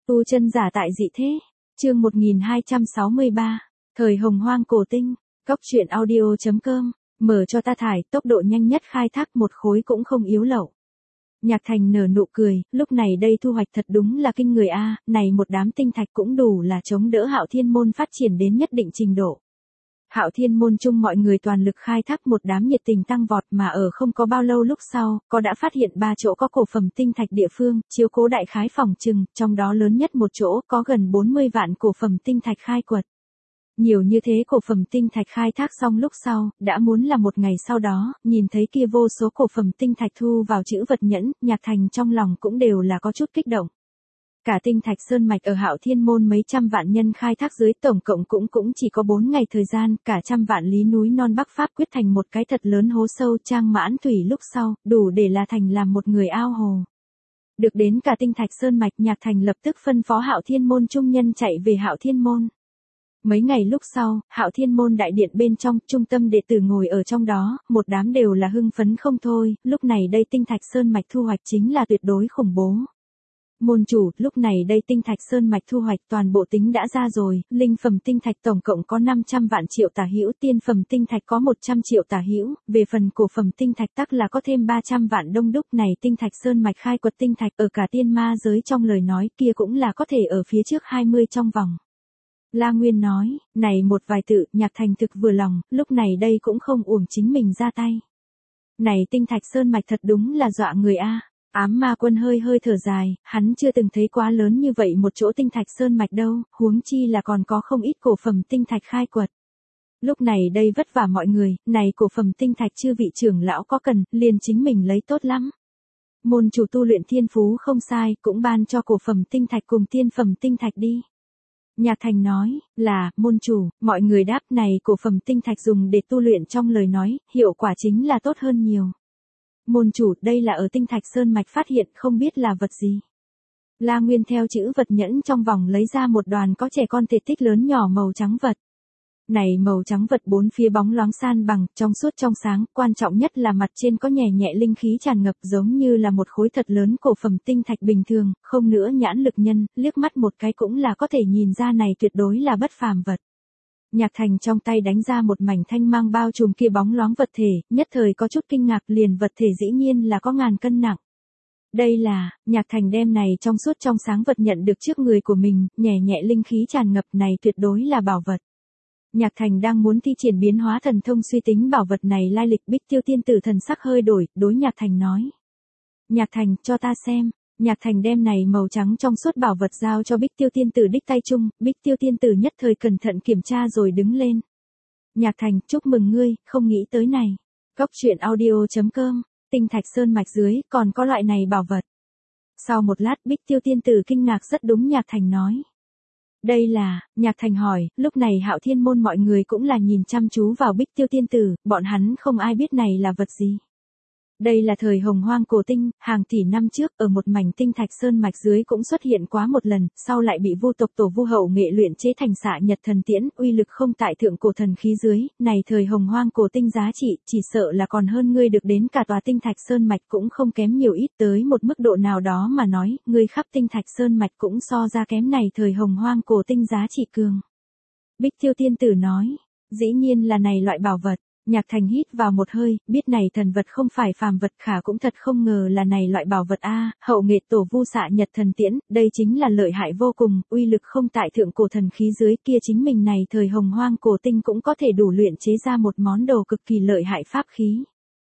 Tu chân giả tại dị thế. Chương 1263. Thời hồng hoang cổ tinh. Cốc truyện audio.com. Mở cho ta thải, tốc độ nhanh nhất khai thác một khối cũng không yếu lậu. Nhạc Thành nở nụ cười, lúc này đây thu hoạch thật đúng là kinh người a, này một đám tinh thạch cũng đủ là chống đỡ Hạo Thiên môn phát triển đến nhất định trình độ. Hạo Thiên môn chung mọi người toàn lực khai thác, một đám nhiệt tình tăng vọt, mà ở không có bao lâu lúc sau, có đã phát hiện 3 chỗ có cổ phẩm tinh thạch địa phương, chiếu cố đại khái phòng trừng, trong đó lớn nhất một chỗ có gần 40 vạn cổ phẩm tinh thạch khai quật. Nhiều như thế cổ phẩm tinh thạch khai thác xong lúc sau, đã muốn là một ngày sau đó, nhìn thấy kia vô số cổ phẩm tinh thạch thu vào chữ vật nhẫn, Nhạc Thành trong lòng cũng đều là có chút kích động. Cả tinh thạch sơn mạch ở Hạo Thiên môn mấy trăm vạn nhân khai thác dưới tổng cộng cũng chỉ có 4 ngày thời gian, cả trăm vạn lý núi non Bắc Pháp quyết thành một cái thật lớn hố sâu trang mãn thủy lúc sau, đủ để là thành làm một người ao hồ. Được đến cả tinh thạch sơn mạch, Nhạc Thành lập tức phân phó Hạo Thiên môn trung nhân chạy về Hạo Thiên môn. Mấy ngày lúc sau, Hạo Thiên môn đại điện bên trong, trung tâm đệ tử ngồi ở trong đó, một đám đều là hưng phấn không thôi, lúc này đây tinh thạch sơn mạch thu hoạch chính là tuyệt đối khủng bố. Môn chủ, lúc này đây tinh thạch sơn mạch thu hoạch toàn bộ tính đã ra rồi, linh phẩm tinh thạch tổng cộng có 500 vạn triệu tả hữu, tiên phẩm tinh thạch có 100 triệu tả hữu, về phần cổ phẩm tinh thạch tắc là có thêm 300 vạn đông đúc. Này tinh thạch sơn mạch khai quật tinh thạch ở cả tiên ma giới trong lời nói kia cũng là có thể ở phía trước 20 trong vòng. La Nguyên nói, này một vài tự, Nhạc Thành thực vừa lòng, lúc này đây cũng không uổng chính mình ra tay. Này tinh thạch sơn mạch thật đúng là dọa người a. Ám ma quân hơi thở dài, hắn chưa từng thấy quá lớn như vậy một chỗ tinh thạch sơn mạch đâu, huống chi là còn có không ít cổ phẩm tinh thạch khai quật. Lúc này đây vất vả mọi người, này cổ phẩm tinh thạch chư vị trưởng lão có cần, liền chính mình lấy tốt lắm. Môn chủ tu luyện thiên phú không sai, cũng ban cho cổ phẩm tinh thạch cùng tiên phẩm tinh thạch đi. Nhạc Thành nói, là, môn chủ, mọi người đáp, này cổ phẩm tinh thạch dùng để tu luyện trong lời nói, hiệu quả chính là tốt hơn nhiều. Môn chủ, đây là ở tinh thạch sơn mạch phát hiện, không biết là vật gì. La Nguyên theo chữ vật nhẫn trong vòng lấy ra một đoàn có trẻ con thể tích lớn nhỏ màu trắng vật. Này màu trắng vật bốn phía bóng loáng san bằng, trong suốt trong sáng, quan trọng nhất là mặt trên có nhẹ nhẹ linh khí tràn ngập giống như là một khối thật lớn cổ phẩm tinh thạch bình thường, không nữa nhãn lực nhân, liếc mắt một cái cũng là có thể nhìn ra này tuyệt đối là bất phàm vật. Nhạc Thành trong tay đánh ra một mảnh thanh mang bao trùm kia bóng loáng vật thể, nhất thời có chút kinh ngạc, liền vật thể dĩ nhiên là có ngàn cân nặng. Đây là, Nhạc Thành đem này trong suốt trong sáng vật nhận được trước người của mình, nhẹ nhẹ linh khí tràn ngập, này tuyệt đối là bảo vật. Nhạc Thành đang muốn thi triển biến hóa thần thông suy tính bảo vật này lai lịch, Bích Tiêu tiên tử thần sắc hơi đổi, đối Nhạc Thành nói. Nhạc Thành, cho ta xem. Nhạc Thành đem này màu trắng trong suốt bảo vật giao cho Bích Tiêu tiên tử đích tay chung, Bích Tiêu tiên tử nhất thời cẩn thận kiểm tra rồi đứng lên. Nhạc Thành, chúc mừng ngươi, không nghĩ tới này. Cốc truyện audio.com, tinh thạch sơn mạch dưới, còn có loại này bảo vật. Sau một lát Bích Tiêu tiên tử kinh ngạc rất đúng Nhạc Thành nói. Đây là, Nhạc Thành hỏi, lúc này Hạo Thiên môn mọi người cũng là nhìn chăm chú vào Bích Tiêu tiên tử, bọn hắn không ai biết này là vật gì. Đây là thời hồng hoang cổ tinh, hàng tỷ năm trước, ở một mảnh tinh thạch sơn mạch dưới cũng xuất hiện quá một lần, sau lại bị Vu tộc tổ Vu hậu nghệ luyện chế thành xạ nhật thần tiễn, uy lực không tại thượng cổ thần khí dưới, này thời hồng hoang cổ tinh giá trị, chỉ sợ là còn hơn ngươi được đến cả tòa tinh thạch sơn mạch cũng không kém nhiều ít, tới một mức độ nào đó mà nói, ngươi khắp tinh thạch sơn mạch cũng so ra kém này thời hồng hoang cổ tinh giá trị cường. Bích Tiêu tiên tử nói, dĩ nhiên là này loại bảo vật. Nhạc Thành hít vào một hơi, biết này thần vật không phải phàm vật, khả cũng thật không ngờ là này loại bảo vật a, hậu nghệ tổ Vu xạ nhật thần tiễn, đây chính là lợi hại vô cùng, uy lực không tại thượng cổ thần khí dưới, kia chính mình này thời hồng hoang cổ tinh cũng có thể đủ luyện chế ra một món đồ cực kỳ lợi hại pháp khí.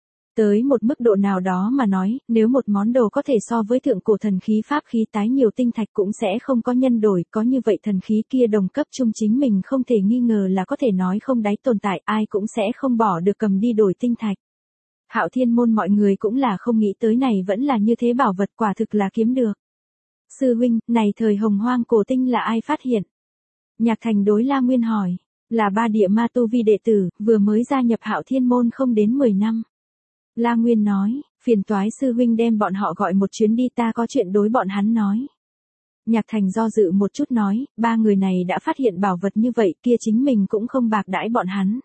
Tới một mức độ nào đó mà nói, nếu một món đồ có thể so với thượng cổ thần khí pháp khí tái nhiều tinh thạch cũng sẽ không có nhân đổi, có như vậy thần khí kia đồng cấp chung chính mình không thể nghi ngờ là có thể nói không đáy tồn tại, ai cũng sẽ không bỏ được cầm đi đổi tinh thạch. Hạo Thiên môn mọi người cũng là không nghĩ tới này vẫn là như thế, bảo vật quả thực là kiếm được. Sư huynh, này thời hồng hoang cổ tinh là ai phát hiện? Nhạc Thành đối La Nguyên hỏi, là 3 địa ma tu vi đệ tử, vừa mới gia nhập Hạo Thiên môn không đến 10 năm. La Nguyên nói, phiền toái sư huynh đem bọn họ gọi một chuyến đi, ta có chuyện đối bọn hắn nói. Nhạc Thành do dự một chút nói, 3 người này đã phát hiện bảo vật như vậy, kia chính mình cũng không bạc đãi bọn hắn.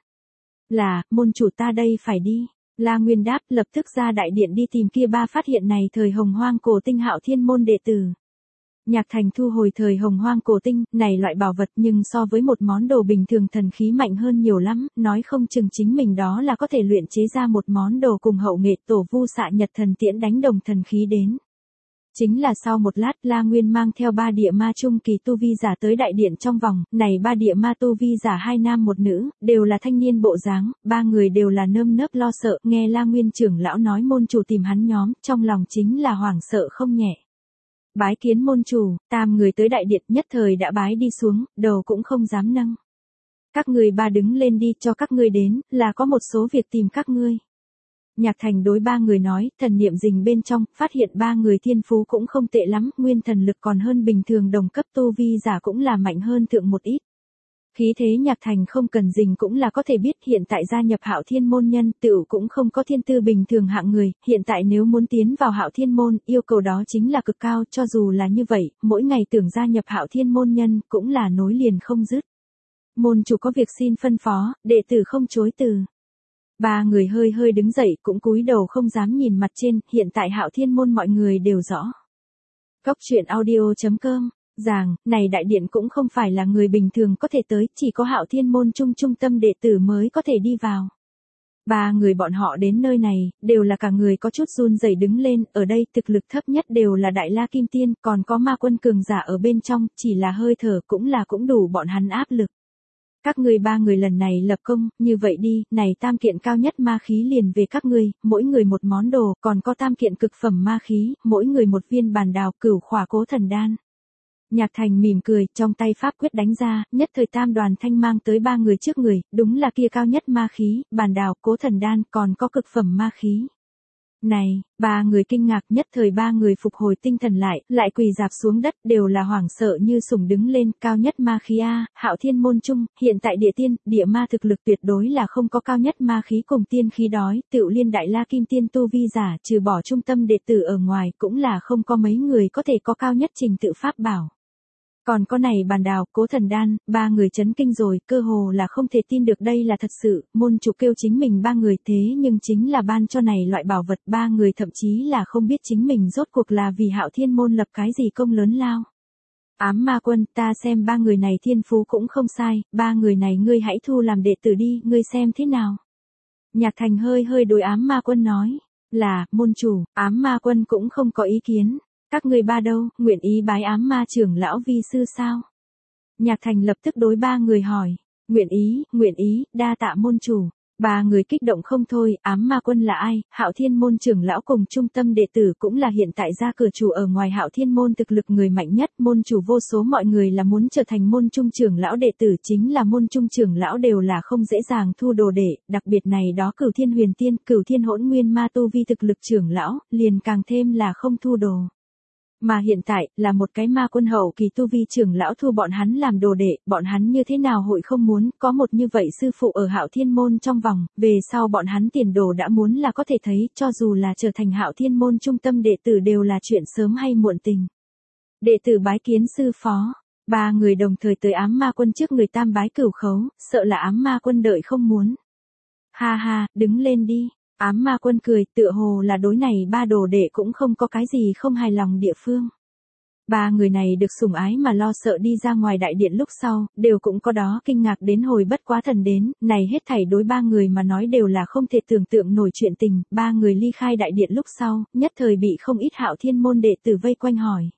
Là, môn chủ ta đây phải đi. La Nguyên đáp, lập tức ra đại điện đi tìm kia 3 phát hiện này thời hồng hoang cổ tinh Hạo Thiên môn đệ tử. Nhạc Thành thu hồi thời hồng hoang cổ tinh, này loại bảo vật nhưng so với một món đồ bình thường thần khí mạnh hơn nhiều lắm, nói không chừng chính mình đó là có thể luyện chế ra một món đồ cùng hậu nghệ tổ vu xạ nhật thần tiễn đánh đồng thần khí đến. Chính là sau một lát La Nguyên mang theo 3 địa ma trung kỳ tu vi giả tới đại điện trong vòng, này 3 địa ma tu vi giả 2 nam 1 nữ, đều là thanh niên bộ dáng, 3 người đều là nơm nớp lo sợ, nghe La Nguyên trưởng lão nói môn chủ tìm hắn nhóm, trong lòng chính là hoảng sợ không nhẹ. Bái kiến môn chủ, tam người tới đại điện nhất thời đã bái đi xuống, đầu cũng không dám nâng. Các người 3 đứng lên đi, cho các ngươi đến, là có một số việc tìm các ngươi. Nhạc Thành đối 3 người nói, thần niệm rình bên trong, phát hiện 3 người thiên phú cũng không tệ lắm, nguyên thần lực còn hơn bình thường đồng cấp tu vi giả cũng là mạnh hơn thượng một ít. Khí thế Nhạc Thành không cần rình cũng là có thể biết hiện tại gia nhập Hạo Thiên môn nhân tựu cũng không có thiên tư bình thường hạng người, hiện tại nếu muốn tiến vào Hạo Thiên môn, yêu cầu đó chính là cực cao, cho dù là như vậy, mỗi ngày tưởng gia nhập Hạo Thiên môn nhân cũng là nối liền không dứt. Môn chủ có việc xin phân phó, đệ tử không chối từ. 3 người hơi hơi đứng dậy cũng cúi đầu không dám nhìn mặt trên, hiện tại Hạo Thiên môn mọi người đều rõ. Cốc truyện audio.com này đại điện cũng không phải là người bình thường có thể tới, chỉ có Hạo Thiên môn trung tâm đệ tử mới có thể đi vào. 3 người bọn họ đến nơi này, đều là cả người có chút run rẩy đứng lên, ở đây thực lực thấp nhất đều là Đại La Kim Tiên, còn có ma quân cường giả ở bên trong, chỉ là hơi thở cũng đủ bọn hắn áp lực. Các ngươi 3 người lần này lập công, như vậy đi, này tam kiện cao nhất ma khí liền về các ngươi, mỗi người một món đồ, còn có tam kiện cực phẩm ma khí, mỗi người một viên bàn đào, cửu khỏa cố thần đan. Nhạc Thành mỉm cười, trong tay pháp quyết đánh ra, nhất thời tam đoàn thanh mang tới 3 người trước người, đúng là kia cao nhất ma khí, bàn đào, cố thần đan, còn có cực phẩm ma khí. Này, 3 người kinh ngạc, nhất thời 3 người phục hồi tinh thần lại quỳ rạp xuống đất, đều là hoảng sợ như sủng đứng lên, cao nhất ma khí a, Hạo Thiên môn trung, hiện tại địa tiên, địa ma thực lực tuyệt đối là không có cao nhất ma khí cùng tiên khí đói, tựu liên Đại La Kim Tiên tu vi giả, trừ bỏ trung tâm đệ tử ở ngoài, cũng là không có mấy người có thể có cao nhất trình tự pháp bảo. Còn có này bàn đào, cố thần đan, 3 người chấn kinh rồi, cơ hồ là không thể tin được đây là thật sự, môn chủ kêu chính mình 3 người thế nhưng chính là ban cho này loại bảo vật, 3 người thậm chí là không biết chính mình rốt cuộc là vì Hạo Thiên môn lập cái gì công lớn lao. Ám ma quân, ta xem 3 người này thiên phú cũng không sai, 3 người này ngươi hãy thu làm đệ tử đi, ngươi xem thế nào. Nhạc Thành hơi đối ám ma quân nói, là, môn chủ, ám ma quân cũng không có ý kiến. Các ngươi 3 đâu, nguyện ý bái ám ma trưởng lão vi sư sao? Nhạc Thành lập tức đối 3 người hỏi, nguyện ý, đa tạ môn chủ. 3 người kích động không thôi, ám ma quân là ai? Hạo Thiên môn trưởng lão cùng trung tâm đệ tử cũng là hiện tại gia cửa chủ ở ngoài Hạo Thiên môn thực lực người mạnh nhất, môn chủ vô số mọi người là muốn trở thành môn trung trưởng lão đệ tử, chính là môn trung trưởng lão đều là không dễ dàng thu đồ đệ, đặc biệt này đó Cửu Thiên Huyền Tiên, Cửu Thiên Hỗn Nguyên Ma tu vi thực lực trưởng lão, liền càng thêm là không thu đồ. Mà hiện tại, là một cái ma quân hậu kỳ tu vi trưởng lão thu bọn hắn làm đồ đệ, bọn hắn như thế nào hội không muốn, có một như vậy sư phụ ở Hạo Thiên môn trong vòng, về sau bọn hắn tiền đồ đã muốn là có thể thấy, cho dù là trở thành Hạo Thiên môn trung tâm đệ tử đều là chuyện sớm hay muộn tình. Đệ tử bái kiến sư phó, 3 người đồng thời tới ám ma quân trước người tam bái cửu khấu, sợ là ám ma quân đợi không muốn. Ha ha, đứng lên đi. Ám ma quân cười, tựa hồ là đối này 3 đồ đệ cũng không có cái gì không hài lòng địa phương. 3 người này được sủng ái mà lo sợ đi ra ngoài đại điện lúc sau, đều cũng có đó kinh ngạc đến hồi bất quá thần đến, này hết thảy đối 3 người mà nói đều là không thể tưởng tượng nổi chuyện tình, 3 người ly khai đại điện lúc sau, nhất thời bị không ít Hạo Thiên môn đệ tử vây quanh hỏi.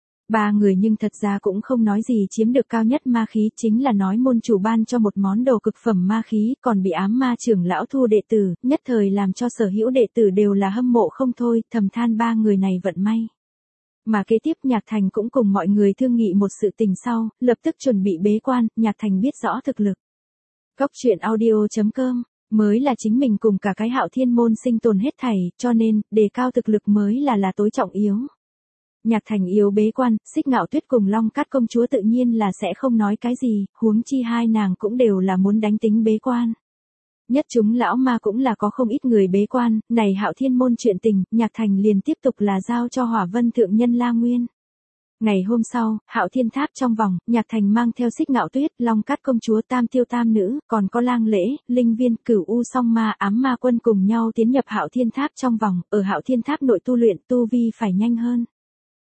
3 người nhưng thật ra cũng không nói gì chiếm được cao nhất ma khí, chính là nói môn chủ ban cho một món đồ cực phẩm ma khí, còn bị ám ma trưởng lão thu đệ tử, nhất thời làm cho sở hữu đệ tử đều là hâm mộ không thôi, thầm than 3 người này vận may. Mà kế tiếp Nhạc Thành cũng cùng mọi người thương nghị một sự tình sau, lập tức chuẩn bị bế quan, Nhạc Thành biết rõ thực lực. Cốc truyện audio.com mới là chính mình cùng cả cái Hạo Thiên môn sinh tồn hết thảy, cho nên, đề cao thực lực mới là tối trọng yếu. Nhạc Thành yếu bế quan, Xích Ngạo Tuyết cùng Long Cát công chúa tự nhiên là sẽ không nói cái gì, huống chi hai nàng cũng đều là muốn đánh tính bế quan. Nhất chúng lão ma cũng là có không ít người bế quan, này Hạo Thiên môn chuyện tình, Nhạc Thành liền tiếp tục là giao cho Hỏa Vân thượng nhân La Nguyên. Ngày hôm sau, Hạo Thiên tháp trong vòng, Nhạc Thành mang theo Xích Ngạo Tuyết, Long Cát công chúa, Tam Tiêu Tam nữ, còn có Lang Lễ, Linh Viên, Cửu U Song Ma, Ám Ma quân cùng nhau tiến nhập Hạo Thiên tháp trong vòng, ở Hạo Thiên tháp nội tu luyện tu vi phải nhanh hơn.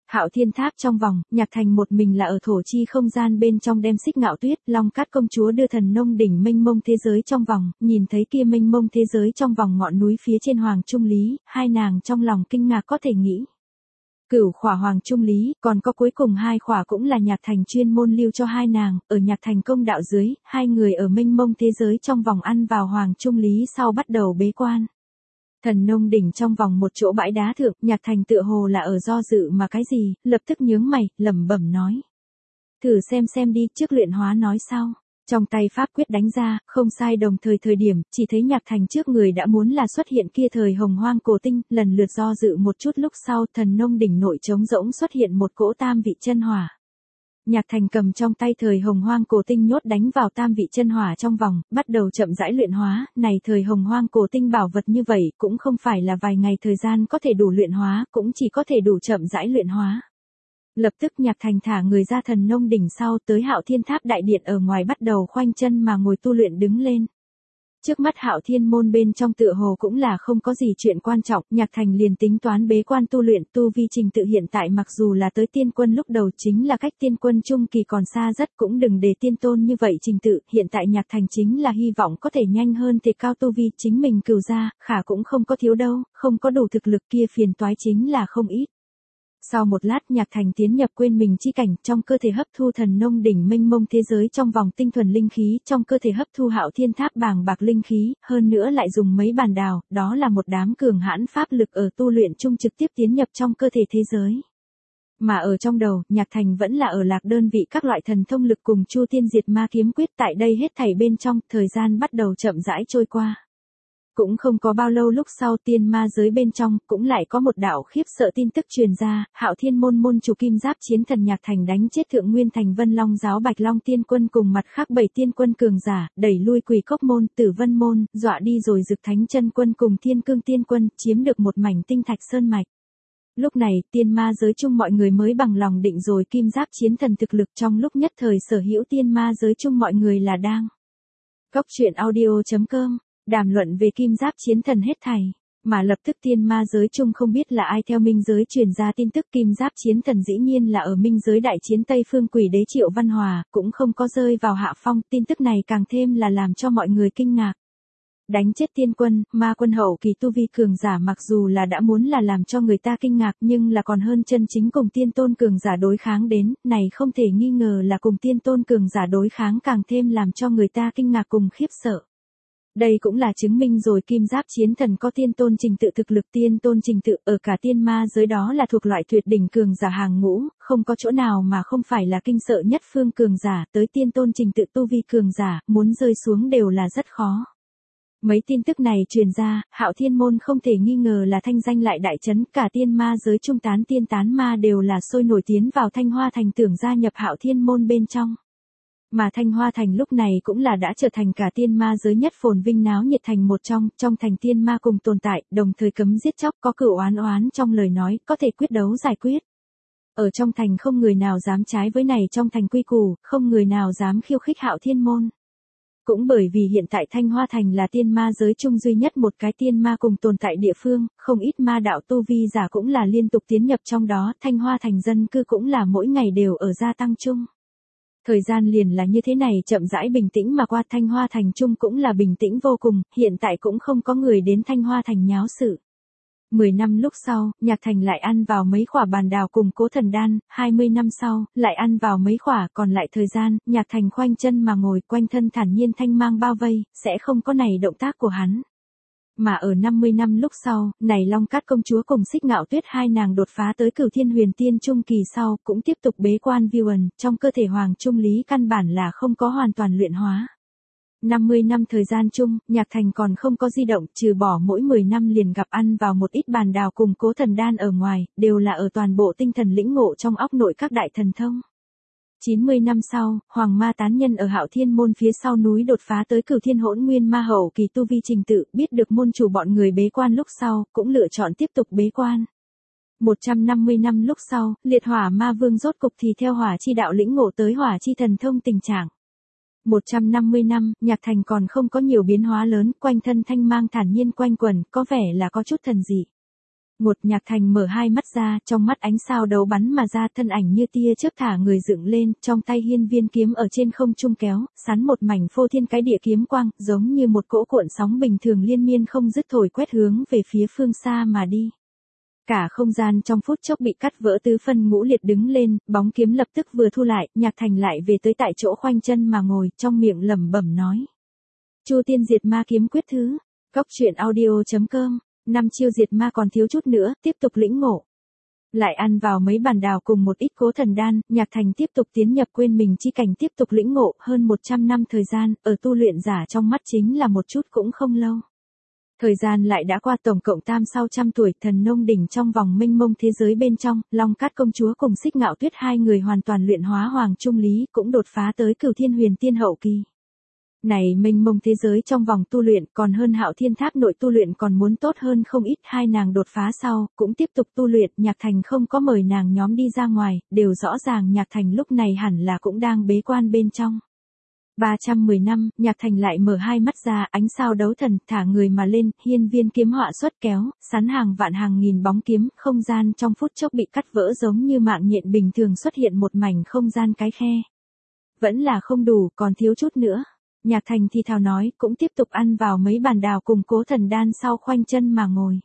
Hạo Thiên Tháp trong vòng, Nhạc Thành một mình là ở thổ chi không gian bên trong đem Xích Ngạo Tuyết, Long Cát công chúa đưa Thần Nông đỉnh mênh mông thế giới trong vòng, nhìn thấy kia mênh mông thế giới trong vòng ngọn núi phía trên Hoàng Trung Lý, hai nàng trong lòng kinh ngạc có thể nghĩ. Cửu khỏa Hoàng Trung Lý, còn có cuối cùng hai khỏa cũng là Nhạc Thành chuyên môn lưu cho hai nàng, ở Nhạc Thành công đạo dưới, hai người ở mênh mông thế giới trong vòng ăn vào Hoàng Trung Lý sau bắt đầu bế quan. Thần Nông đỉnh trong vòng một chỗ bãi đá thượng, Nhạc Thành tựa hồ là ở do dự mà cái gì, lập tức nhướng mày, lẩm bẩm nói. Thử xem đi, trước luyện hóa nói sau. Trong tay pháp quyết đánh ra, không sai đồng thời điểm, chỉ thấy Nhạc Thành trước người đã muốn là xuất hiện kia thời hồng hoang cổ tinh, lần lượt do dự một chút lúc sau, Thần Nông đỉnh nội trống rỗng xuất hiện một cỗ tam vị chân hỏa. Nhạc Thành cầm trong tay thời hồng hoang cổ tinh nhốt đánh vào tam vị chân hỏa trong vòng, bắt đầu chậm rãi luyện hóa, này thời hồng hoang cổ tinh bảo vật như vậy, cũng không phải là vài ngày thời gian có thể đủ luyện hóa, cũng chỉ có thể đủ chậm rãi luyện hóa. Lập tức Nhạc Thành thả người ra Thần Nông đỉnh sau tới Hạo Thiên Tháp đại điện ở ngoài bắt đầu khoanh chân mà ngồi tu luyện đứng lên. Trước mắt Hạo Thiên môn bên trong tựa hồ cũng là không có gì chuyện quan trọng, Nhạc Thành liền tính toán bế quan tu luyện tu vi trình tự hiện tại mặc dù là tới tiên quân lúc đầu chính là cách tiên quân trung kỳ còn xa rất cũng đừng để tiên tôn như vậy trình tự, hiện tại Nhạc Thành chính là hy vọng có thể nhanh hơn thì cao tu vi chính mình cửu ra, khả cũng không có thiếu đâu, không có đủ thực lực kia phiền toái chính là không ít. Sau một lát Nhạc Thành tiến nhập quên mình chi cảnh, trong cơ thể hấp thu Thần Nông đỉnh mênh mông thế giới trong vòng tinh thuần linh khí, trong cơ thể hấp thu Hạo Thiên Tháp bàng bạc linh khí, hơn nữa lại dùng mấy bàn đào, đó là một đám cường hãn pháp lực ở tu luyện chung trực tiếp tiến nhập trong cơ thể thế giới. Mà ở trong đầu, Nhạc Thành vẫn là ở lạc đơn vị các loại thần thông lực cùng Chu Tiên Diệt Ma kiếm quyết tại đây hết thảy bên trong, thời gian bắt đầu chậm rãi trôi qua. Cũng không có bao lâu lúc sau tiên ma giới bên trong, cũng lại có một đạo khiếp sợ tin tức truyền ra, Hạo Thiên môn môn chủ Kim Giáp chiến thần Nhạc Thành đánh chết Thượng Nguyên Thành Vân Long giáo Bạch Long tiên quân cùng mặt khác 7 tiên quân cường giả, đẩy lui Quỷ Cốc môn, Tử Vân môn, dọa đi rồi Dực Thánh chân quân cùng Thiên Cương tiên quân, chiếm được một mảnh tinh thạch sơn mạch. Lúc này, tiên ma giới chung mọi người mới bằng lòng định rồi Kim Giáp chiến thần thực lực trong lúc nhất thời sở hữu tiên ma giới chung mọi người là đang. Góc truyện audio.com đàm luận về Kim Giáp chiến thần hết thảy, mà lập tức tiên ma giới chung không biết là ai theo minh giới truyền ra tin tức Kim Giáp chiến thần dĩ nhiên là ở minh giới đại chiến Tây Phương Quỷ Đế Triệu Văn Hòa, cũng không có rơi vào hạ phong, tin tức này càng thêm là làm cho mọi người kinh ngạc. Đánh chết tiên quân, ma quân hậu kỳ tu vi cường giả mặc dù là đã muốn là làm cho người ta kinh ngạc nhưng là còn hơn chân chính cùng tiên tôn cường giả đối kháng đến, này không thể nghi ngờ là cùng tiên tôn cường giả đối kháng càng thêm làm cho người ta kinh ngạc cùng khiếp sợ. Đây cũng là chứng minh rồi Kim Giáp chiến thần có tiên tôn trình tự thực lực tiên tôn trình tự ở cả tiên ma giới đó là thuộc loại tuyệt đỉnh cường giả hàng ngũ, không có chỗ nào mà không phải là kinh sợ nhất phương cường giả tới tiên tôn trình tự tu vi cường giả, muốn rơi xuống đều là rất khó. Mấy tin tức này truyền ra, Hạo Thiên môn không thể nghi ngờ là thanh danh lại đại chấn, cả tiên ma giới trung tán tiên tán ma đều là sôi nổi tiến vào Thanh Hoa Thành tưởng gia nhập Hạo Thiên môn bên trong. Mà Thanh Hoa Thành lúc này cũng là đã trở thành cả tiên ma giới nhất phồn vinh náo nhiệt thành một trong thành tiên ma cùng tồn tại, đồng thời cấm giết chóc có cửu oán trong lời nói, có thể quyết đấu giải quyết. Ở trong thành không người nào dám trái với này trong thành quy củ, không người nào dám khiêu khích Hạo Thiên môn. Cũng bởi vì hiện tại Thanh Hoa Thành là tiên ma giới chung duy nhất một cái tiên ma cùng tồn tại địa phương, không ít ma đạo tu vi giả cũng là liên tục tiến nhập trong đó, Thanh Hoa Thành dân cư cũng là mỗi ngày đều ở gia tăng chung. Thời gian liền là như thế này chậm rãi bình tĩnh mà qua Thanh Hoa Thành chung cũng là bình tĩnh vô cùng, hiện tại cũng không có người đến Thanh Hoa Thành nháo sự. 10 năm lúc sau, Nhạc Thành lại ăn vào mấy khỏa bàn đào cùng Cố Thần Đan, 20 năm sau, lại ăn vào mấy khỏa, còn lại thời gian, Nhạc Thành khoanh chân mà ngồi quanh thân thản nhiên thanh mang bao vây, sẽ không có này động tác của hắn. Mà ở 50 năm lúc sau, này Long Cát công chúa cùng Xích Ngạo Tuyết hai nàng đột phá tới Cửu Thiên Huyền Tiên trung kỳ sau, cũng tiếp tục bế quan vi ẩn, trong cơ thể Hoàng Trung Lý căn bản là không có hoàn toàn luyện hóa. 50 năm thời gian chung, Nhạc Thành còn không có di động, trừ bỏ mỗi 10 năm liền gặp ăn vào một ít bàn đào cùng Cố Thần Đan ở ngoài, đều là ở toàn bộ tinh thần lĩnh ngộ trong óc nội các đại thần thông. 90 năm sau, Hoàng Ma tán nhân ở Hạo Thiên môn phía sau núi đột phá tới Cửu Thiên Hỗn Nguyên Ma hậu kỳ tu vi trình tự, biết được môn chủ bọn người bế quan lúc sau, cũng lựa chọn tiếp tục bế quan. 150 năm lúc sau, Liệt Hỏa Ma Vương rốt cục thì theo hỏa chi đạo lĩnh ngộ tới hỏa chi thần thông tình trạng. 150 năm, Nhạc Thành còn không có nhiều biến hóa lớn, quanh thân thanh mang thản nhiên quanh quẩn, có vẻ là có chút thần dị. Ngột Nhạc Thành mở hai mắt ra, trong mắt ánh sao đấu bắn mà ra, thân ảnh như tia chớp thả người dựng lên, trong tay hiên viên kiếm ở trên không trung kéo, sắn một mảnh phô thiên cái địa kiếm quang, giống như một cỗ cuộn sóng bình thường liên miên không dứt thổi quét hướng về phía phương xa mà đi. Cả không gian trong phút chốc bị cắt vỡ tứ phân ngũ liệt đứng lên, bóng kiếm lập tức vừa thu lại, Nhạc Thành lại về tới tại chỗ khoanh chân mà ngồi, trong miệng lẩm bẩm nói. Chu Tiên Diệt Ma Kiếm Quyết thứ. Cóc truyện audio.com. 5 chiêu diệt ma còn thiếu chút nữa, tiếp tục lĩnh ngộ. Lại ăn vào mấy bàn đào cùng một ít cố thần đan, Nhạc Thành tiếp tục tiến nhập quên mình chi cảnh, tiếp tục lĩnh ngộ, hơn 100 năm thời gian, ở tu luyện giả trong mắt chính là một chút cũng không lâu. Thời gian lại đã qua tổng cộng tam sau trăm tuổi, Thần Nông đỉnh trong vòng mênh mông thế giới bên trong, Long Cát công chúa cùng Xích Ngạo Tuyết hai người hoàn toàn luyện hóa hoàng trung lý, cũng đột phá tới Cửu Thiên Huyền Tiên hậu kỳ. Này mênh mông thế giới trong vòng tu luyện còn hơn Hạo Thiên Tháp nội tu luyện còn muốn tốt hơn không ít, hai nàng đột phá sau, cũng tiếp tục tu luyện, Nhạc Thành không có mời nàng nhóm đi ra ngoài, đều rõ ràng Nhạc Thành lúc này hẳn là cũng đang bế quan bên trong. 310 năm, Nhạc Thành lại mở hai mắt ra, ánh sao đấu thần, thả người mà lên, hiên viên kiếm họa xuất kéo, sắn hàng vạn hàng nghìn bóng kiếm, không gian trong phút chốc bị cắt vỡ giống như mạng nhện bình thường xuất hiện một mảnh không gian cái khe. Vẫn là không đủ, còn thiếu chút nữa. Nhạc Thành thì thào nói, cũng tiếp tục ăn vào mấy bàn đào cùng cố thần đan sau khoanh chân mà ngồi.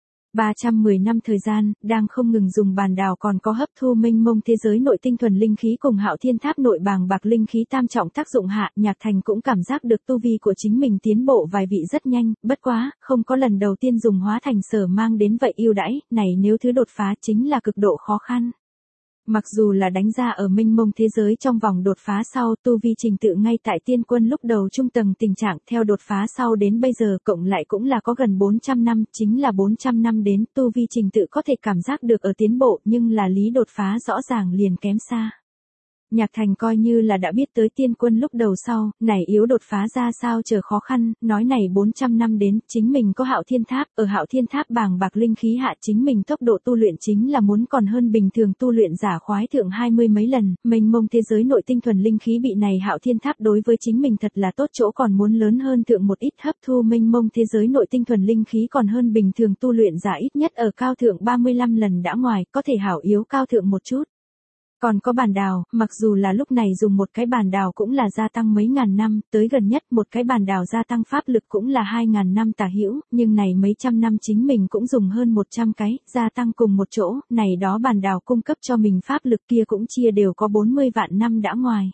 310 năm thời gian, đang không ngừng dùng bàn đào còn có hấp thu mênh mông thế giới nội tinh thuần linh khí cùng Hạo Thiên Tháp nội bàng bạc linh khí tam trọng tác dụng hạ, Nhạc Thành cũng cảm giác được tu vi của chính mình tiến bộ vài vị rất nhanh, bất quá, không có lần đầu tiên dùng hóa thành sở mang đến vậy ưu đãi, này nếu thứ đột phá chính là cực độ khó khăn. Mặc dù là đánh ra ở mênh mông thế giới trong vòng đột phá sau, tu vi trình tự ngay tại tiên quân lúc đầu trung tầng tình trạng, theo đột phá sau đến bây giờ cộng lại cũng là có gần 400 năm, chính là 400 năm đến, tu vi trình tự có thể cảm giác được ở tiến bộ, nhưng là lý đột phá rõ ràng liền kém xa. Nhạc Thành coi như là đã biết tới tiên quân lúc đầu sau, này yếu đột phá ra sao chờ khó khăn, nói này 400 năm đến, chính mình có Hạo Thiên Tháp, ở Hạo Thiên Tháp bàng bạc linh khí hạ chính mình tốc độ tu luyện chính là muốn còn hơn bình thường tu luyện giả khoái thượng 20 mấy lần, mênh mông thế giới nội tinh thuần linh khí bị này Hạo Thiên Tháp đối với chính mình thật là tốt chỗ còn muốn lớn hơn thượng một ít, hấp thu mênh mông thế giới nội tinh thuần linh khí còn hơn bình thường tu luyện giả ít nhất ở cao thượng 35 lần đã ngoài, có thể hảo yếu cao thượng một chút. Còn có bàn đào, mặc dù là lúc này dùng một cái bàn đào cũng là gia tăng mấy ngàn năm, tới gần nhất một cái bàn đào gia tăng pháp lực cũng là 2.000 năm tả hữu, nhưng này mấy trăm năm chính mình cũng dùng hơn 100 cái, gia tăng cùng một chỗ, này đó bàn đào cung cấp cho mình pháp lực kia cũng chia đều có 40 vạn năm đã ngoài.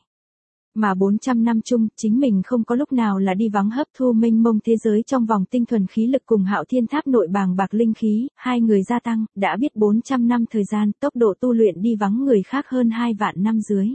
Mà 400 năm chung, chính mình không có lúc nào là đi vắng hấp thu mênh mông thế giới trong vòng tinh thuần khí lực cùng Hạo Thiên Tháp nội bàng bạc linh khí, hai người gia tăng, đã biết 400 năm thời gian, tốc độ tu luyện đi vắng người khác hơn 2 vạn năm dưới.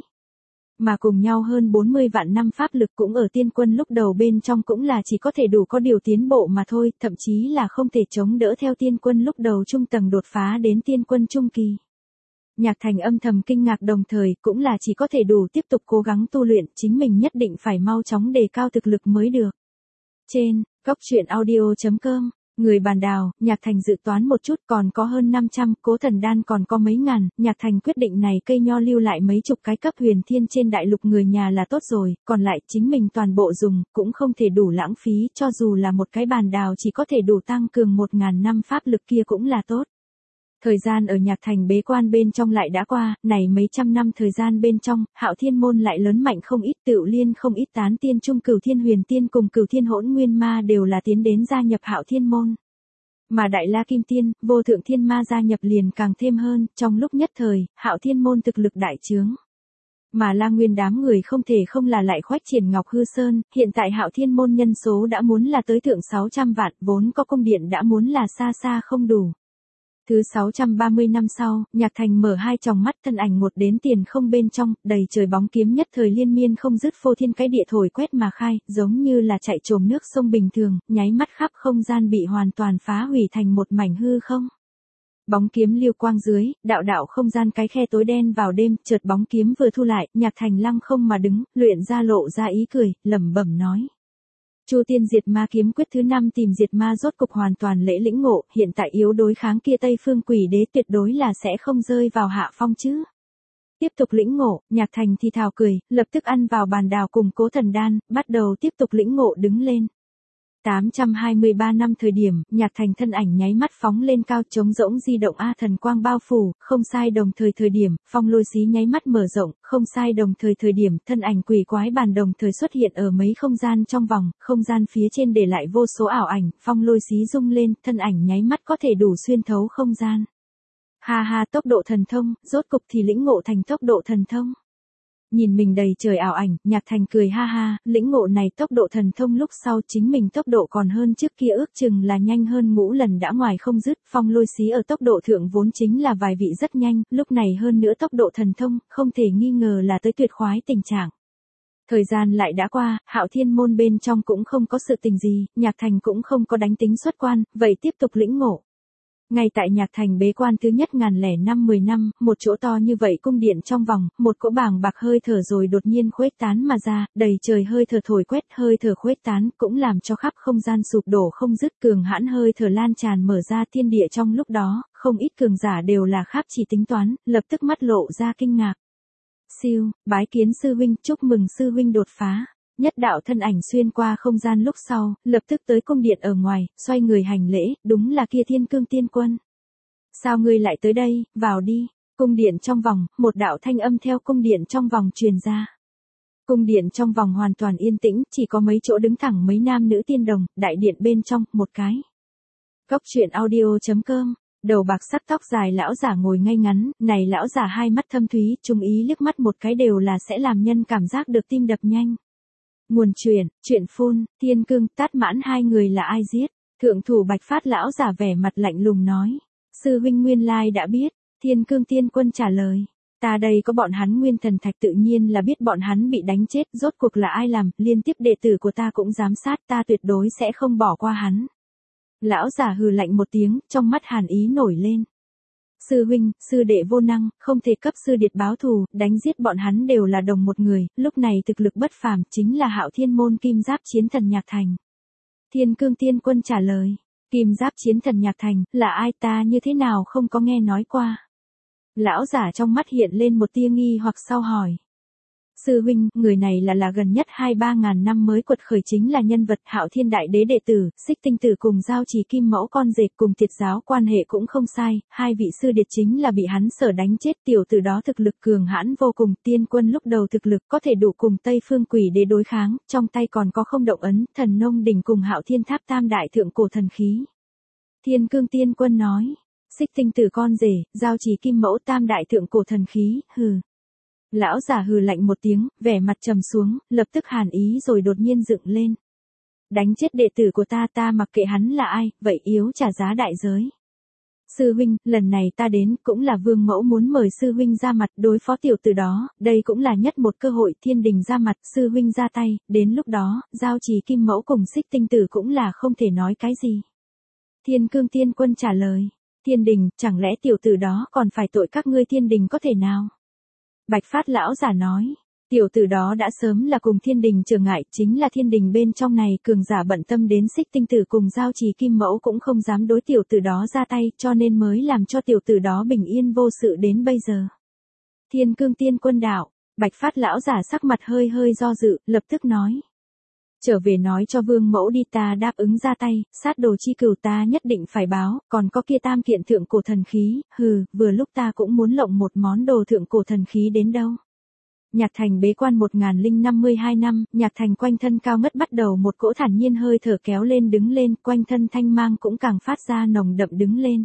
Mà cùng nhau hơn 40 vạn năm pháp lực cũng ở tiên quân lúc đầu bên trong cũng là chỉ có thể đủ có điều tiến bộ mà thôi, thậm chí là không thể chống đỡ theo tiên quân lúc đầu trung tầng đột phá đến tiên quân trung kỳ. Nhạc Thành âm thầm kinh ngạc đồng thời cũng là chỉ có thể đủ tiếp tục cố gắng tu luyện, chính mình nhất định phải mau chóng đề cao thực lực mới được. Trên, cóc truyện audio.com, người bàn đào, Nhạc Thành dự toán một chút còn có hơn 500, cố thần đan còn có mấy ngàn, Nhạc Thành quyết định này cây nho lưu lại mấy chục cái cấp huyền thiên trên đại lục người nhà là tốt rồi, còn lại chính mình toàn bộ dùng, cũng không thể đủ lãng phí, cho dù là một cái bàn đào chỉ có thể đủ tăng cường 1.000 năm pháp lực kia cũng là tốt. Thời gian ở Nhạc Thành bế quan bên trong lại đã qua, này mấy trăm năm thời gian bên trong, Hạo Thiên môn lại lớn mạnh không ít, Tựu Liên không ít tán tiên trung Cửu Thiên Huyền Tiên cùng Cửu Thiên Hỗn Nguyên Ma đều là tiến đến gia nhập Hạo Thiên môn. Mà Đại La Kim Tiên, Vô Thượng Thiên Ma gia nhập liền càng thêm hơn, trong lúc nhất thời, Hạo Thiên môn thực lực đại trướng. Mà La Nguyên đám người không thể không là lại khoách triển Ngọc Hư Sơn, hiện tại Hạo Thiên môn nhân số đã muốn là tới thượng 600 vạn, vốn có cung điện đã muốn là xa xa không đủ. Thứ 630 năm sau, Nhạc Thành mở hai tròng mắt, thân ảnh một đến tiền không bên trong, đầy trời bóng kiếm nhất thời liên miên không dứt phô thiên cái địa thổi quét mà khai, giống như là chạy trồm nước sông bình thường, nháy mắt khắp không gian bị hoàn toàn phá hủy thành một mảnh hư không. Bóng kiếm lưu quang dưới, đạo đạo không gian cái khe tối đen vào đêm, chợt bóng kiếm vừa thu lại, Nhạc Thành lăng không mà đứng, luyện ra lộ ra ý cười, lẩm bẩm nói. Chu Tiên Diệt Ma Kiếm Quyết thứ 5 tìm diệt ma rốt cục hoàn toàn lễ lĩnh ngộ, hiện tại yếu đối kháng kia Tây Phương Quỷ Đế tuyệt đối là sẽ không rơi vào hạ phong chứ. Tiếp tục lĩnh ngộ, Nhạc Thành thì thào cười, lập tức ăn vào bàn đào cùng cố thần đan, bắt đầu tiếp tục lĩnh ngộ đứng lên. 823 năm thời điểm, Nhạc Thành thân ảnh nháy mắt phóng lên cao, trống rỗng di động thần quang bao phủ, không sai đồng thời điểm, phong lôi xí nháy mắt mở rộng, không sai đồng thời điểm, thân ảnh quỷ quái bàn đồng thời xuất hiện ở mấy không gian trong vòng, không gian phía trên để lại vô số ảo ảnh, phong lôi xí rung lên, thân ảnh nháy mắt có thể đủ xuyên thấu không gian. Ha ha, tốc độ thần thông, rốt cục thì lĩnh ngộ thành tốc độ thần thông. Nhìn mình đầy trời ảo ảnh, Nhạc Thành cười ha ha, lĩnh ngộ này tốc độ thần thông lúc sau chính mình tốc độ còn hơn trước kia ước chừng là nhanh hơn ngũ lần đã ngoài không dứt, phong lôi xí ở tốc độ thượng vốn chính là vài vị rất nhanh, lúc này hơn nữa tốc độ thần thông, không thể nghi ngờ là tới tuyệt khoái tình trạng. Thời gian lại đã qua, Hạo Thiên môn bên trong cũng không có sự tình gì, Nhạc Thành cũng không có đánh tính xuất quan, vậy tiếp tục lĩnh ngộ. Ngay tại Nhạc Thành bế quan thứ nhất 1010 năm, một chỗ to như vậy cung điện trong vòng, một cỗ bàng bạc hơi thở rồi đột nhiên khuếch tán mà ra, đầy trời hơi thở thổi quét, hơi thở khuếch tán cũng làm cho khắp không gian sụp đổ không dứt, cường hãn hơi thở lan tràn mở ra thiên địa trong lúc đó, không ít cường giả đều là khắp chỉ tính toán, lập tức mắt lộ ra kinh ngạc. Siêu, bái kiến sư huynh, chúc mừng sư huynh đột phá. Nhất đạo thân ảnh xuyên qua không gian lúc sau, lập tức tới cung điện ở ngoài, xoay người hành lễ, đúng là kia Thiên Cương Tiên Quân. Sao ngươi lại tới đây, vào đi. Cung điện trong vòng, một đạo thanh âm theo cung điện trong vòng truyền ra. Cung điện trong vòng hoàn toàn yên tĩnh, chỉ có mấy chỗ đứng thẳng mấy nam nữ tiên đồng, đại điện bên trong, một cái. Góc truyện audio.com, đầu bạc sắc tóc dài lão giả ngồi ngay ngắn, này lão giả hai mắt thâm thúy, trung ý liếc mắt một cái đều là sẽ làm nhân cảm giác được tim đập nhanh. Nguồn chuyện phun, Thiên Cương, Tát Mãn hai người là ai giết? Thượng thủ Bạch Phát lão giả vẻ mặt lạnh lùng nói. Sư huynh nguyên lai đã biết, Thiên Cương Tiên Quân trả lời. Ta đây có bọn hắn nguyên thần thạch tự nhiên là biết bọn hắn bị đánh chết, rốt cuộc là ai làm, liên tiếp đệ tử của ta cũng giám sát, ta tuyệt đối sẽ không bỏ qua hắn. Lão giả hừ lạnh một tiếng, trong mắt hàn ý nổi lên. Sư huynh, sư đệ vô năng, không thể cấp sư điệt báo thù, đánh giết bọn hắn đều là đồng một người, lúc này thực lực bất phàm, chính là Hạo Thiên môn Kim Giáp Chiến Thần Nhạc Thành. Thiên Cương Tiên Quân trả lời, Kim Giáp Chiến Thần Nhạc Thành, là ai ta như thế nào không có nghe nói qua. Lão giả trong mắt hiện lên một tia nghi hoặc sau hỏi. Sư huynh, người này là gần nhất 2-3 ngàn năm mới quật khởi chính là nhân vật Hạo Thiên Đại Đế đệ tử, Xích Tinh Tử cùng Giao Trì Kim Mẫu con rể cùng Tiệt giáo quan hệ cũng không sai, hai vị sư điệt chính là bị hắn sở đánh chết, tiểu tử đó thực lực cường hãn vô cùng, Tiên Quân lúc đầu thực lực có thể đủ cùng Tây Phương Quỷ Đế đối kháng, trong tay còn có không động ấn, Thần Nông đỉnh cùng Hạo Thiên Tháp tam đại thượng cổ thần khí. Thiên Cương Tiên Quân nói, Xích Tinh Tử con rể, Giao Trì Kim Mẫu tam đại thượng cổ thần khí, hừ. Lão giả hừ lạnh một tiếng, vẻ mặt trầm xuống, lập tức hàn ý rồi đột nhiên dựng lên. Đánh chết đệ tử của ta mặc kệ hắn là ai, vậy yếu trả giá đại giới. Sư huynh, lần này ta đến cũng là Vương Mẫu muốn mời sư huynh ra mặt đối phó tiểu tử đó, đây cũng là nhất một cơ hội Thiên Đình ra mặt, sư huynh ra tay, đến lúc đó, Giao Trì Kim Mẫu cùng Xích Tinh Tử cũng là không thể nói cái gì. Thiên Cương Tiên Quân trả lời, Thiên Đình, chẳng lẽ tiểu tử đó còn phải tội các ngươi Thiên Đình có thể nào? Bạch Phát lão giả nói, tiểu tử đó đã sớm là cùng Thiên Đình trở ngại, chính là Thiên Đình bên trong này cường giả bận tâm đến Xích Tinh Tử cùng Giao Trì Kim Mẫu cũng không dám đối tiểu tử đó ra tay, cho nên mới làm cho tiểu tử đó bình yên vô sự đến bây giờ. Thiên Cương Tiên Quân đạo, Bạch Phát lão giả sắc mặt hơi do dự, lập tức nói. Trở về nói cho Vương Mẫu đi, ta đáp ứng ra tay, sát đồ chi cửu ta nhất định phải báo, còn có kia tam kiện thượng cổ thần khí, hừ, vừa lúc ta cũng muốn lộng một món đồ thượng cổ thần khí đến đâu. Nhạc Thành bế quan 1052 năm, Nhạc Thành quanh thân cao ngất bắt đầu một cỗ thản nhiên hơi thở kéo lên đứng lên, quanh thân thanh mang cũng càng phát ra nồng đậm đứng lên.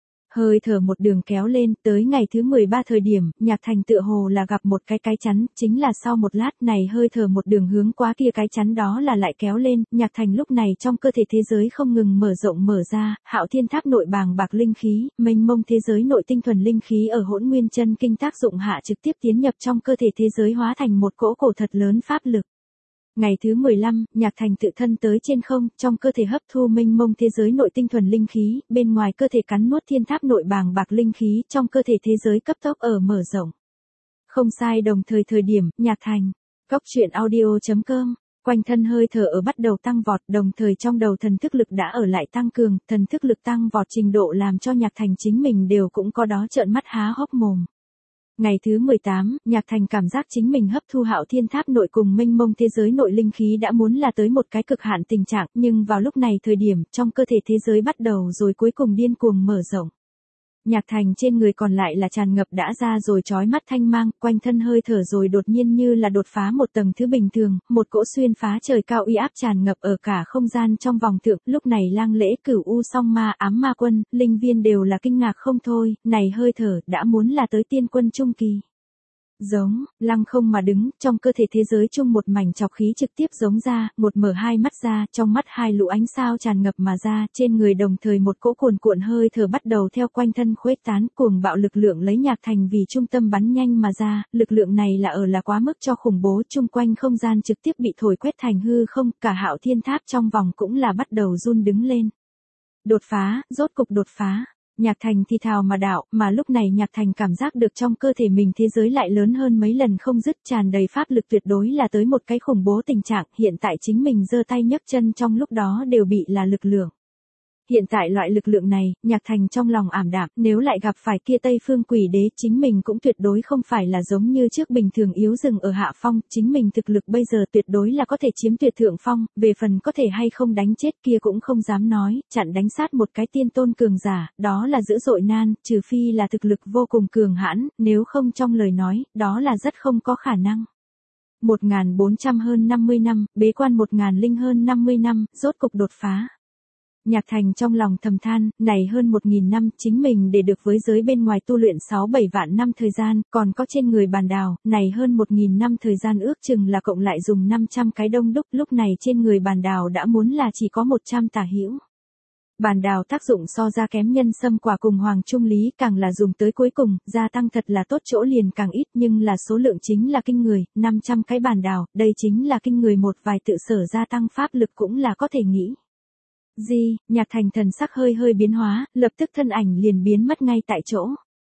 Hơi thở một đường kéo lên, tới ngày thứ 13 thời điểm, Nhạc Thành tựa hồ là gặp một cái chắn, chính là sau một lát này hơi thở một đường hướng qua kia cái chắn đó là lại kéo lên, Nhạc Thành lúc này trong cơ thể thế giới không ngừng mở rộng mở ra, Hạo Thiên Tháp nội bàng bạc linh khí, mênh mông thế giới nội tinh thuần linh khí ở Hỗn Nguyên Chân Kinh tác dụng hạ trực tiếp tiến nhập trong cơ thể thế giới hóa thành một cỗ cổ thật lớn pháp lực. Ngày thứ 15, Nhạc Thành tự thân tới trên không, trong cơ thể hấp thu mênh mông thế giới nội tinh thuần linh khí, bên ngoài cơ thể cắn nuốt thiên tháp nội bàng bạc linh khí, trong cơ thể thế giới cấp tốc ở mở rộng. Không sai đồng thời điểm, Nhạc Thành. Góc truyện audio.com, quanh thân hơi thở ở bắt đầu tăng vọt, đồng thời trong đầu thần thức lực đã ở lại tăng cường, thần thức lực tăng vọt trình độ làm cho Nhạc Thành chính mình đều cũng có đó trợn mắt há hốc mồm. Ngày thứ 18, Nhạc Thành cảm giác chính mình hấp thu Hạo Thiên Tháp nội cùng mênh mông thế giới nội linh khí đã muốn là tới một cái cực hạn tình trạng, nhưng vào lúc này thời điểm, trong cơ thể thế giới bắt đầu rồi cuối cùng điên cuồng mở rộng. Nhạc Thành trên người còn lại là tràn ngập đã ra rồi chói mắt thanh mang, quanh thân hơi thở rồi đột nhiên như là đột phá một tầng thứ bình thường, một cỗ xuyên phá trời cao uy áp tràn ngập ở cả không gian trong vòng thượng, lúc này Lang Lễ, Cửu U Song Ma, Ám Ma Quân, Linh Viên đều là kinh ngạc không thôi, này hơi thở đã muốn là tới tiên quân trung kỳ. Giống, lăng không mà đứng, trong cơ thể thế giới chung một mảnh chọc khí trực tiếp giống ra, một mở hai mắt ra, trong mắt hai lũ ánh sao tràn ngập mà ra, trên người đồng thời một cỗ cuồn cuộn hơi thở bắt đầu theo quanh thân khuếch tán, cuồng bạo lực lượng lấy Nhạc Thành vì trung tâm bắn nhanh mà ra, lực lượng này là quá mức cho khủng bố, chung quanh không gian trực tiếp bị thổi quét thành hư không, cả Hạo Thiên Tháp trong vòng cũng là bắt đầu run đứng lên. Đột phá, rốt cục đột phá. Nhạc Thành thì thào mà đạo, mà lúc này Nhạc Thành cảm giác được trong cơ thể mình thế giới lại lớn hơn mấy lần không dứt, tràn đầy pháp lực tuyệt đối là tới một cái khủng bố tình trạng, hiện tại chính mình giơ tay nhấc chân trong lúc đó đều bị là lực lượng. Hiện tại loại lực lượng này, Nhạc Thành trong lòng ảm đạm, nếu lại gặp phải kia Tây Phương Quỷ Đế, chính mình cũng tuyệt đối không phải là giống như trước bình thường yếu dừng ở hạ phong, chính mình thực lực bây giờ tuyệt đối là có thể chiếm tuyệt thượng phong, về phần có thể hay không đánh chết kia cũng không dám nói, chặn đánh sát một cái tiên tôn cường giả, đó là dữ dội nan, trừ phi là thực lực vô cùng cường hãn, nếu không trong lời nói, đó là rất không có khả năng. 1400 hơn 50 năm, bế quan 1000 linh hơn 50 năm, rốt cục đột phá. Nhạc Thành trong lòng thầm than, này hơn 1000 năm, chính mình để được với giới bên ngoài tu luyện 6-7 vạn năm thời gian, còn có trên người bàn đào, này hơn 1000 năm thời gian ước chừng là cộng lại dùng 500 cái đông đúc, lúc này trên người bàn đào đã muốn là chỉ có 100 tả hữu. Bàn đào tác dụng so ra kém nhân sâm quả cùng hoàng trung lý, càng là dùng tới cuối cùng, gia tăng thật là tốt chỗ liền càng ít, nhưng là số lượng chính là kinh người, 500 cái bàn đào, đây chính là kinh người một vài tự sở gia tăng pháp lực cũng là có thể nghĩ. Nhạc Thành thần sắc hơi biến hóa, lập tức thân ảnh liền biến mất ngay tại chỗ.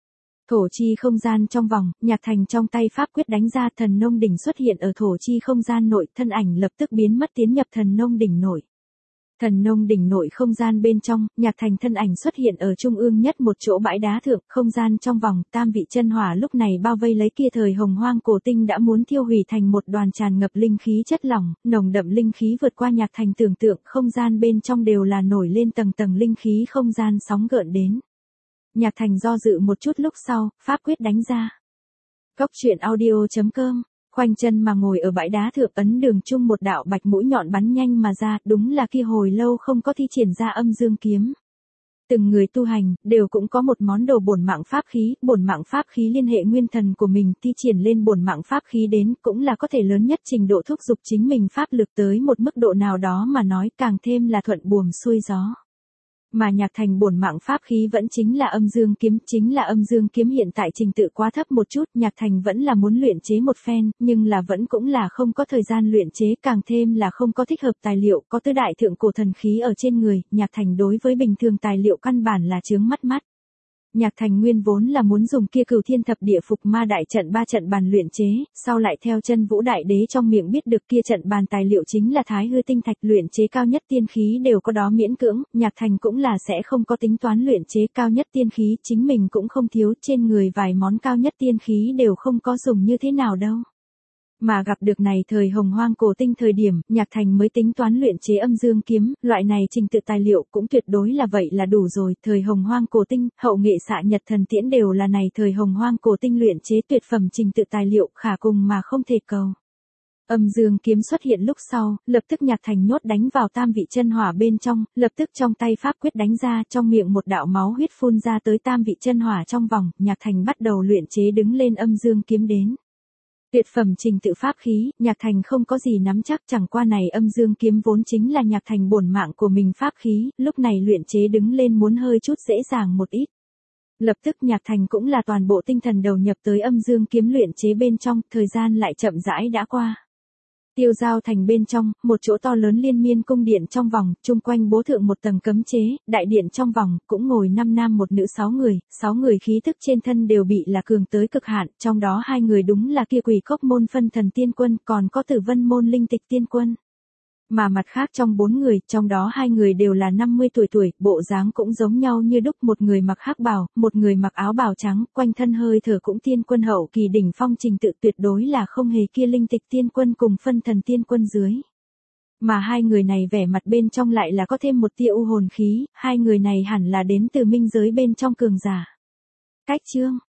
Thổ chi không gian trong vòng, Nhạc Thành trong tay pháp quyết đánh ra, thần nông đỉnh xuất hiện ở thổ chi không gian nội, thân ảnh lập tức biến mất tiến nhập thần nông đỉnh nội. Thần nông đỉnh nội không gian bên trong, Nhạc Thành thân ảnh xuất hiện ở trung ương nhất một chỗ bãi đá thượng, không gian trong vòng, tam vị chân hỏa lúc này bao vây lấy kia thời hồng hoang cổ tinh đã muốn thiêu hủy thành một đoàn tràn ngập linh khí chất lỏng, nồng đậm linh khí vượt qua Nhạc Thành tưởng tượng, không gian bên trong đều là nổi lên tầng tầng linh khí không gian sóng gợn đến. Nhạc Thành do dự một chút lúc sau, pháp quyết đánh ra. Cốc truyện audio.com Khoanh chân mà ngồi ở bãi đá thượng, ấn đường chung một đạo bạch mũi nhọn bắn nhanh mà ra, đúng là kia hồi lâu không có thi triển ra âm dương kiếm. Từng người tu hành, đều cũng có một món đồ bổn mạng pháp khí liên hệ nguyên thần của mình, thi triển lên bổn mạng pháp khí đến, cũng là có thể lớn nhất trình độ thúc giục chính mình pháp lực tới một mức độ nào đó mà nói, càng thêm là thuận buồm xuôi gió. Mà Nhạc Thành bổn mạng pháp khí vẫn chính là âm dương kiếm hiện tại trình tự quá thấp một chút, Nhạc Thành vẫn là muốn luyện chế một phen, nhưng là vẫn cũng là không có thời gian luyện chế, càng thêm là không có thích hợp tài liệu, có tứ đại thượng cổ thần khí ở trên người, Nhạc Thành đối với bình thường tài liệu căn bản là chướng mắt. Nhạc Thành nguyên vốn là muốn dùng kia Cửu Thiên Thập Địa Phục Ma đại trận 3 trận bàn luyện chế, sau lại theo Chân Vũ Đại Đế trong miệng biết được kia trận bàn tài liệu chính là Thái Hư Tinh Thạch, luyện chế cao nhất tiên khí đều có đó miễn cưỡng, Nhạc Thành cũng là sẽ không có tính toán luyện chế cao nhất tiên khí, chính mình cũng không thiếu, trên người vài món cao nhất tiên khí đều không có dùng như thế nào đâu. Mà gặp được này thời hồng hoang cổ tinh thời điểm, Nhạc Thành mới tính toán luyện chế âm dương kiếm, loại này trình tự tài liệu cũng tuyệt đối là vậy là đủ rồi, thời hồng hoang cổ tinh, hậu nghệ xạ nhật thần tiễn đều là này thời hồng hoang cổ tinh luyện chế tuyệt phẩm trình tự tài liệu, khả cùng mà không thể cầu. Âm dương kiếm xuất hiện lúc sau, lập tức Nhạc Thành nhốt đánh vào tam vị chân hỏa bên trong, lập tức trong tay pháp quyết đánh ra, trong miệng một đạo máu huyết phun ra tới tam vị chân hỏa trong vòng, Nhạc Thành bắt đầu luyện chế đứng lên âm dương kiếm đến. Tuyệt phẩm trình tự pháp khí, Nhạc Thành không có gì nắm chắc, chẳng qua này âm dương kiếm vốn chính là Nhạc Thành bổn mạng của mình pháp khí, lúc này luyện chế đứng lên muốn hơi chút dễ dàng một ít. Lập tức Nhạc Thành cũng là toàn bộ tinh thần đầu nhập tới âm dương kiếm luyện chế bên trong, thời gian lại chậm rãi đã qua. Tiêu Giao thành bên trong, một chỗ to lớn liên miên cung điện trong vòng, chung quanh bố thượng một tầng cấm chế, đại điện trong vòng, cũng ngồi 5 nam một nữ 6 người khí thức trên thân đều bị là cường tới cực hạn, trong đó 2 người đúng là kia Quỷ Cốc môn phân thần tiên quân, còn có Tử Vân môn linh tịch tiên quân. Mà mặt khác trong 4 người, trong đó 2 người đều là 50 tuổi, bộ dáng cũng giống nhau như đúc, một người mặc hắc bào, một người mặc áo bào trắng, quanh thân hơi thở cũng tiên quân hậu kỳ đỉnh phong trình tự, tuyệt đối là không hề kia linh tịch tiên quân cùng phân thần tiên quân dưới. Mà 2 người này vẻ mặt bên trong lại là có thêm một tia u hồn khí, 2 người này hẳn là đến từ minh giới bên trong cường giả. Cách chương